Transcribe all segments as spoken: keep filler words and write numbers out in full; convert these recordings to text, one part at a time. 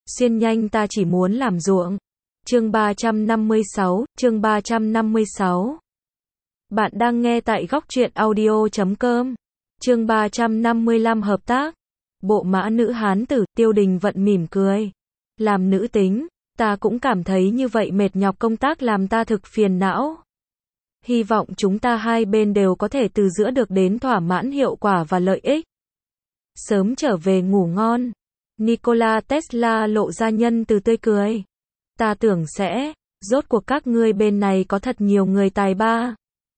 Xuyên nhanh ta chỉ muốn làm ruộng. Chương ba trăm năm mươi sáu, chương ba trăm năm mươi sáu. Bạn đang nghe tại góc truyện audio chấm com. Chương ba trăm năm mươi lăm hợp tác. Bộ mã nữ hán tử, Tiêu Đình Vận mỉm cười. Làm nữ tính, ta cũng cảm thấy như vậy mệt nhọc công tác làm ta thực phiền não. Hy vọng chúng ta hai bên đều có thể từ giữa được đến thỏa mãn hiệu quả và lợi ích. Sớm trở về ngủ ngon. Nikola Tesla lộ ra nhân từ tươi cười. Ta tưởng sẽ, rốt cuộc các ngươi bên này có thật nhiều người tài ba.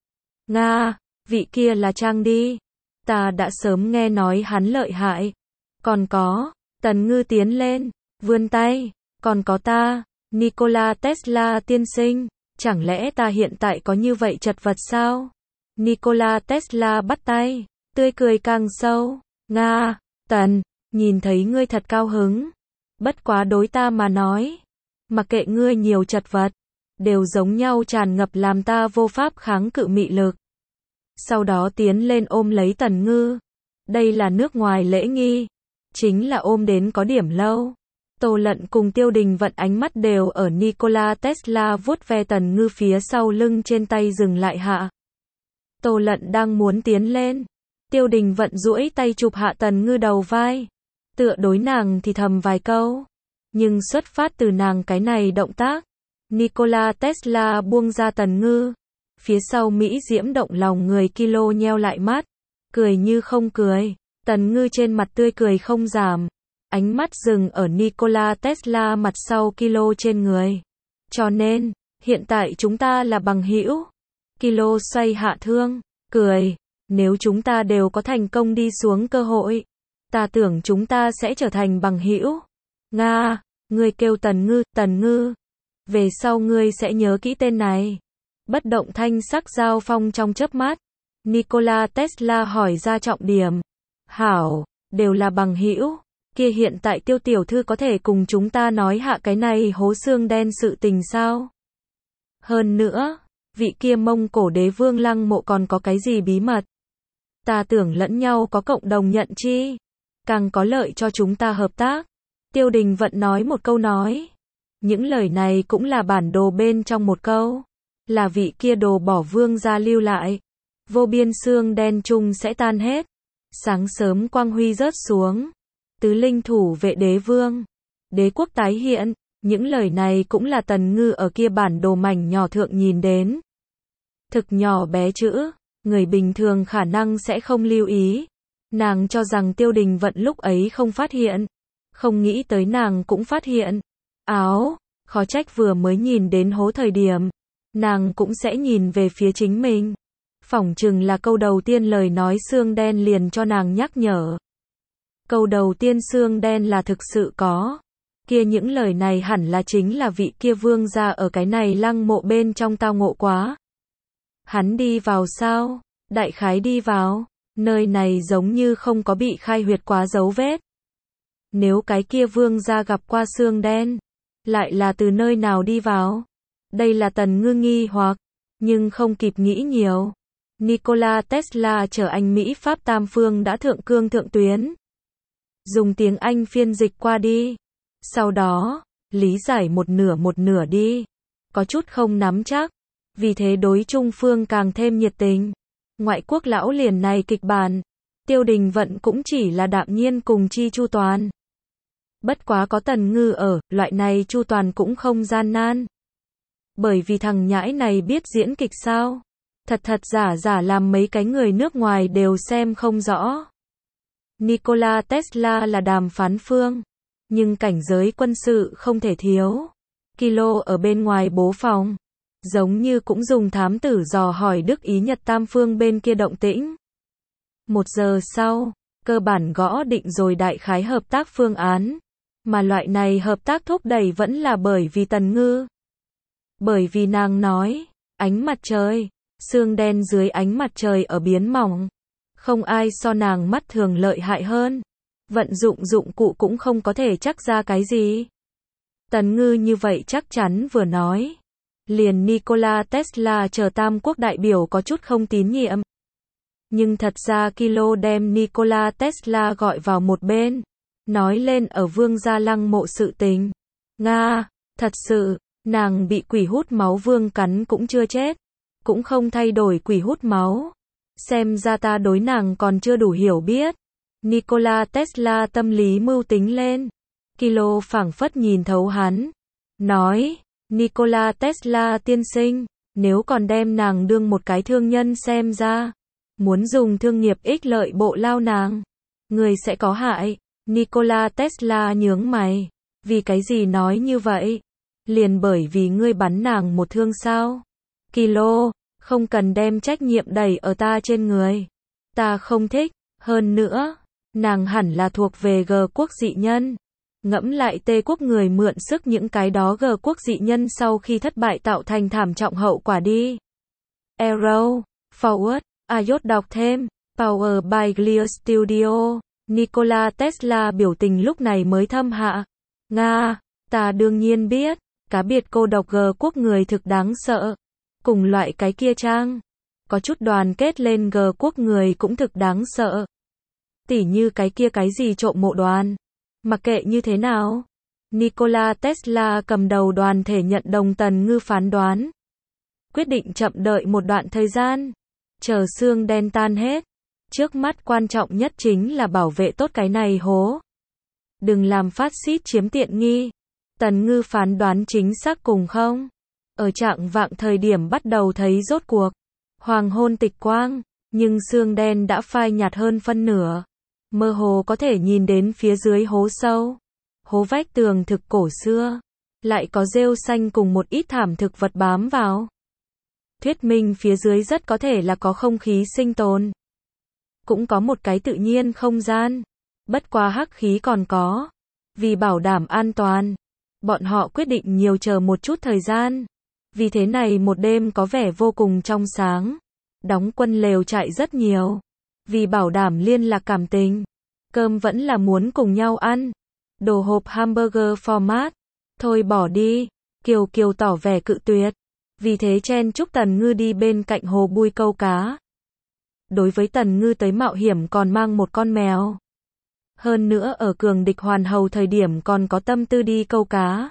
Nga, vị kia là Trang đi. Ta đã sớm nghe nói hắn lợi hại. Còn có, Tần Ngư tiến lên, vươn tay, còn có ta, Nikola Tesla tiên sinh, chẳng lẽ ta hiện tại có như vậy chật vật sao? Nikola Tesla bắt tay, tươi cười càng sâu. Nga, Tần, nhìn thấy ngươi thật cao hứng. Bất quá đối ta mà nói, mặc kệ ngươi nhiều chật vật, đều giống nhau tràn ngập làm ta vô pháp kháng cự mị lực. Sau đó tiến lên ôm lấy Tần Ngư. Đây là nước ngoài lễ nghi, chính là ôm đến có điểm lâu. Tô Lận cùng Tiêu Đình Vận ánh mắt đều ở Nikola Tesla vuốt ve Tần Ngư phía sau lưng trên tay dừng lại hạ. Tô Lận đang muốn tiến lên, Tiêu Đình Vận duỗi tay chụp hạ Tần Ngư đầu vai, tựa đối nàng thì thầm vài câu. Nhưng xuất phát từ nàng cái này động tác, Nikola Tesla buông ra Tần Ngư. Phía sau Mỹ diễm động lòng người kilo nheo lại mắt, cười như không cười. Tần Ngư trên mặt tươi cười không giảm, ánh mắt dừng ở Nikola Tesla mặt sau kilo trên người. Cho nên, hiện tại chúng ta là bằng hữu. Kilo xoay hạ thương, cười. Nếu chúng ta đều có thành công đi xuống cơ hội, ta tưởng chúng ta sẽ trở thành bằng hữu. Nga, ngươi kêu Tần Ngư, Tần Ngư. Về sau ngươi sẽ nhớ kỹ tên này. Bất động thanh sắc giao phong trong chớp mắt. Nikola Tesla hỏi ra trọng điểm. Hảo, đều là bằng hữu. Kia hiện tại Tiêu tiểu thư có thể cùng chúng ta nói hạ cái này hố xương đen sự tình sao? Hơn nữa, vị kia Mông Cổ đế vương lăng mộ còn có cái gì bí mật? Ta tưởng lẫn nhau có cộng đồng nhận chi, càng có lợi cho chúng ta hợp tác. Tiêu Đình Vận nói một câu nói. Những lời này cũng là bản đồ bên trong một câu. Là vị kia đồ bỏ vương gia lưu lại. Vô biên xương đen chung sẽ tan hết. Sáng sớm quang huy rớt xuống. Tứ linh thủ vệ đế vương. Đế quốc tái hiện. Những lời này cũng là Tần Ngư ở kia bản đồ mảnh nhỏ thượng nhìn đến. Thực nhỏ bé chữ. Người bình thường khả năng sẽ không lưu ý. Nàng cho rằng Tiêu Đình Vận lúc ấy không phát hiện. Không nghĩ tới nàng cũng phát hiện. Áo, khó trách vừa mới nhìn đến hố thời điểm. Nàng cũng sẽ nhìn về phía chính mình. Phỏng chừng là câu đầu tiên lời nói xương đen liền cho nàng nhắc nhở. Câu đầu tiên xương đen là thực sự có. Kia những lời này hẳn là chính là vị kia vương gia ở cái này lăng mộ bên trong tao ngộ quá. Hắn đi vào sao? Đại khái đi vào. Nơi này giống như không có bị khai huyệt quá dấu vết. Nếu cái kia vương gia gặp qua xương đen, lại là từ nơi nào đi vào? Đây là Tần Ngư nghi hoặc, nhưng không kịp nghĩ nhiều. Nikola Tesla chở anh Mỹ Pháp tam phương đã thượng cương thượng tuyến. Dùng tiếng Anh phiên dịch qua đi. Sau đó, lý giải một nửa một nửa đi. Có chút không nắm chắc. Vì thế đối Trung phương càng thêm nhiệt tình. Ngoại quốc lão liền này kịch bản. Tiêu Đình Vận cũng chỉ là đạm nhiên cùng chi chu toàn. Bất quá có Tần Ngư ở, loại này chu toàn cũng không gian nan. Bởi vì thằng nhãi này biết diễn kịch sao. Thật thật giả giả làm mấy cái người nước ngoài đều xem không rõ. Nikola Tesla là đàm phán phương. Nhưng cảnh giới quân sự không thể thiếu. Kilo ở bên ngoài bố phòng. Giống như cũng dùng thám tử dò hỏi Đức Ý Nhật tam phương bên kia động tĩnh. Một giờ sau, cơ bản gõ định rồi đại khái hợp tác phương án. Mà loại này hợp tác thúc đẩy vẫn là bởi vì Tần Ngư. Bởi vì nàng nói, ánh mặt trời, xương đen dưới ánh mặt trời ở biến mỏng. Không ai so nàng mắt thường lợi hại hơn. Vận dụng dụng cụ cũng không có thể chắc ra cái gì. Tần Ngư như vậy chắc chắn vừa nói. Liền Nikola Tesla chờ tam quốc đại biểu có chút không tín nhiệm. Nhưng thật ra Kilo đem Nikola Tesla gọi vào một bên. nói lên ở Vương gia lăng mộ sự tình. Nga, thật sự, nàng bị quỷ hút máu Vương cắn cũng chưa chết, cũng không thay đổi quỷ hút máu. Xem ra ta đối nàng còn chưa đủ hiểu biết. Nikola Tesla tâm lý mưu tính lên. Kilo phảng phất nhìn thấu hắn. Nói, Nikola Tesla tiên sinh, nếu còn đem nàng đương một cái thương nhân xem ra, muốn dùng thương nghiệp ích lợi bộ lao nàng, người sẽ có hại. Nikola Tesla nhướng mày. Vì cái gì nói như vậy? Liền bởi vì ngươi bắn nàng một thương sao? Kilo, không cần đem trách nhiệm đẩy ở ta trên người. Ta không thích, hơn nữa, nàng hẳn là thuộc về G quốc dị nhân. Ngẫm lại T quốc người mượn sức những cái đó G quốc dị nhân sau khi thất bại tạo thành thảm trọng hậu quả đi. Arrow, Forward, Ayot đọc thêm, Power by Clear Studio. Nikola Tesla biểu tình lúc này mới thâm hạ. Nga, ta đương nhiên biết, cá biệt cô độc G quốc người thực đáng sợ. Cùng loại cái kia trang, có chút đoàn kết lên G quốc người cũng thực đáng sợ. Tỉ như cái kia cái gì trộm mộ đoàn. Mặc kệ như thế nào, Nikola Tesla cầm đầu đoàn thể nhận đồng Tần Ngư phán đoán. Quyết định chậm đợi một đoạn thời gian, chờ xương đen tan hết. Trước mắt quan trọng nhất chính là bảo vệ tốt cái này hố. Đừng làm phát xít chiếm tiện nghi. Tần Ngư phán đoán chính xác cùng không? Ở trạng vạng thời điểm bắt đầu thấy rốt cuộc. Hoàng hôn tịch quang, nhưng xương đen đã phai nhạt hơn phân nửa. Mơ hồ có thể nhìn đến phía dưới hố sâu. Hố vách tường thực cổ xưa. Lại có rêu xanh cùng một ít thảm thực vật bám vào. Thuyết minh phía dưới rất có thể là có không khí sinh tồn. Cũng có một cái tự nhiên không gian. Bất quá hắc khí còn có. Vì bảo đảm an toàn, bọn họ quyết định nhiều chờ một chút thời gian. Vì thế này một đêm có vẻ vô cùng trong sáng. Đóng quân lều trại rất nhiều. Vì bảo đảm liên lạc cảm tình, cơm vẫn là muốn cùng nhau ăn. Đồ hộp hamburger format. Thôi bỏ đi. Kiều Kiều tỏ vẻ cự tuyệt. Vì thế chen chúc Tần Ngư đi bên cạnh hồ bui câu cá. Đối với Tần Ngư tới mạo hiểm còn mang một con mèo. Hơn nữa ở cường địch hoàn hầu thời điểm còn có tâm tư đi câu cá.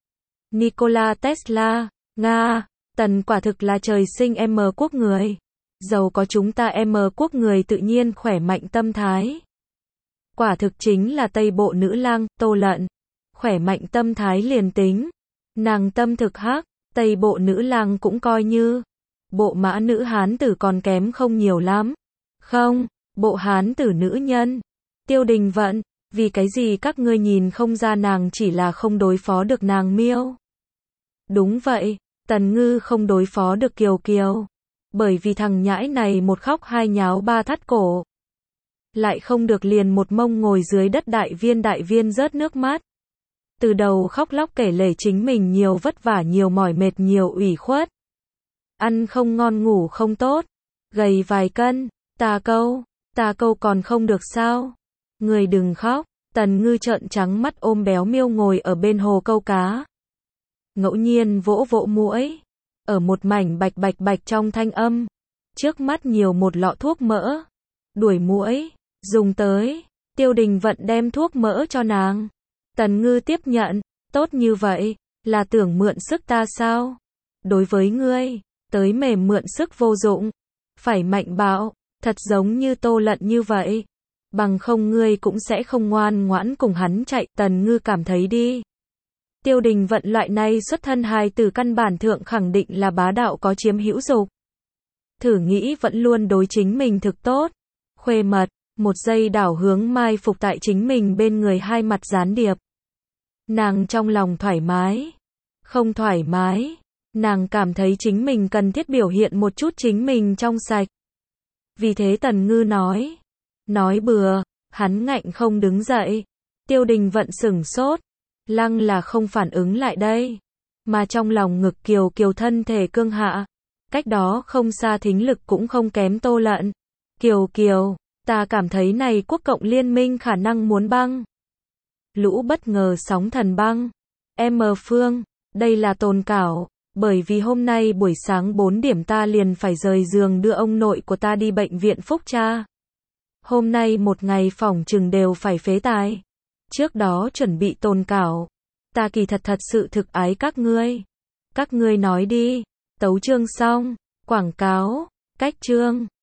Nikola Tesla, Nga, Tần quả thực là trời sinh M quốc người. Giàu có chúng ta M quốc người tự nhiên khỏe mạnh tâm thái. Quả thực chính là Tây bộ nữ lang, Tô Lận. Khỏe mạnh tâm thái liền tính. Nàng tâm thực hắc, Tây bộ nữ lang cũng coi như. Bộ mã nữ hán tử còn kém không nhiều lắm. Không, bộ hán tử nữ nhân. Tiêu Đình Vận, vì cái gì các ngươi nhìn không ra nàng chỉ là không đối phó được nàng Miêu? Đúng vậy, Tần Ngư không đối phó được Kiều Kiều. Bởi vì thằng nhãi này một khóc hai nháo ba thắt cổ. Lại không được liền một mông ngồi dưới đất đại viên đại viên rớt nước mắt. Từ đầu khóc lóc kể lể chính mình nhiều vất vả nhiều mỏi mệt nhiều ủy khuất. Ăn không ngon ngủ không tốt. Gầy vài cân, ta câu, ta câu còn không được sao? Người đừng khóc. Tần Ngư trợn trắng mắt ôm béo Miêu ngồi ở bên hồ câu cá. Ngẫu nhiên vỗ vỗ muỗi. Ở một mảnh bạch bạch bạch trong thanh âm. Trước mắt nhiều một lọ thuốc mỡ. Đuổi muỗi, dùng tới. Tiêu Đình Vận đem thuốc mỡ cho nàng. Tần Ngư tiếp nhận. Tốt như vậy, là tưởng mượn sức ta sao? Đối với ngươi, tới mềm mượn sức vô dụng. Phải mạnh bạo, thật giống như Tô Lận như vậy. Bằng không ngươi cũng sẽ không ngoan ngoãn cùng hắn chạy. Tần Ngư cảm thấy đi. Tiêu Đình Vận loại này xuất thân hài từ căn bản thượng khẳng định là bá đạo có chiếm hữu dục. Thử nghĩ vẫn luôn đối chính mình thực tốt. Khuê mật, một giây đảo hướng mai phục tại chính mình bên người hai mặt gián điệp. Nàng trong lòng thoải mái. Không thoải mái. Nàng cảm thấy chính mình cần thiết biểu hiện một chút chính mình trong sạch. Vì thế Tần Ngư nói. Nói bừa, hắn ngạnh không đứng dậy. Tiêu Đình Vận sửng sốt. Lăng là không phản ứng lại đây. Mà trong lòng ngực Kiều Kiều thân thể cương hạ. Cách đó không xa thính lực cũng không kém Tô Lận. Kiều Kiều, ta cảm thấy này quốc cộng liên minh khả năng muốn băng. Lũ bất ngờ sóng thần băng. M Phương, đây là tồn cảo. Bởi vì hôm nay buổi sáng bốn điểm ta liền phải rời giường đưa ông nội của ta đi bệnh viện Phúc Tra. Hôm nay một ngày phỏng chừng đều phải phế tài. Trước đó chuẩn bị tồn cảo. Ta kỳ thật thật sự thực ái các ngươi. Các ngươi nói đi. Tấu chương xong. Quảng cáo. Cách chương.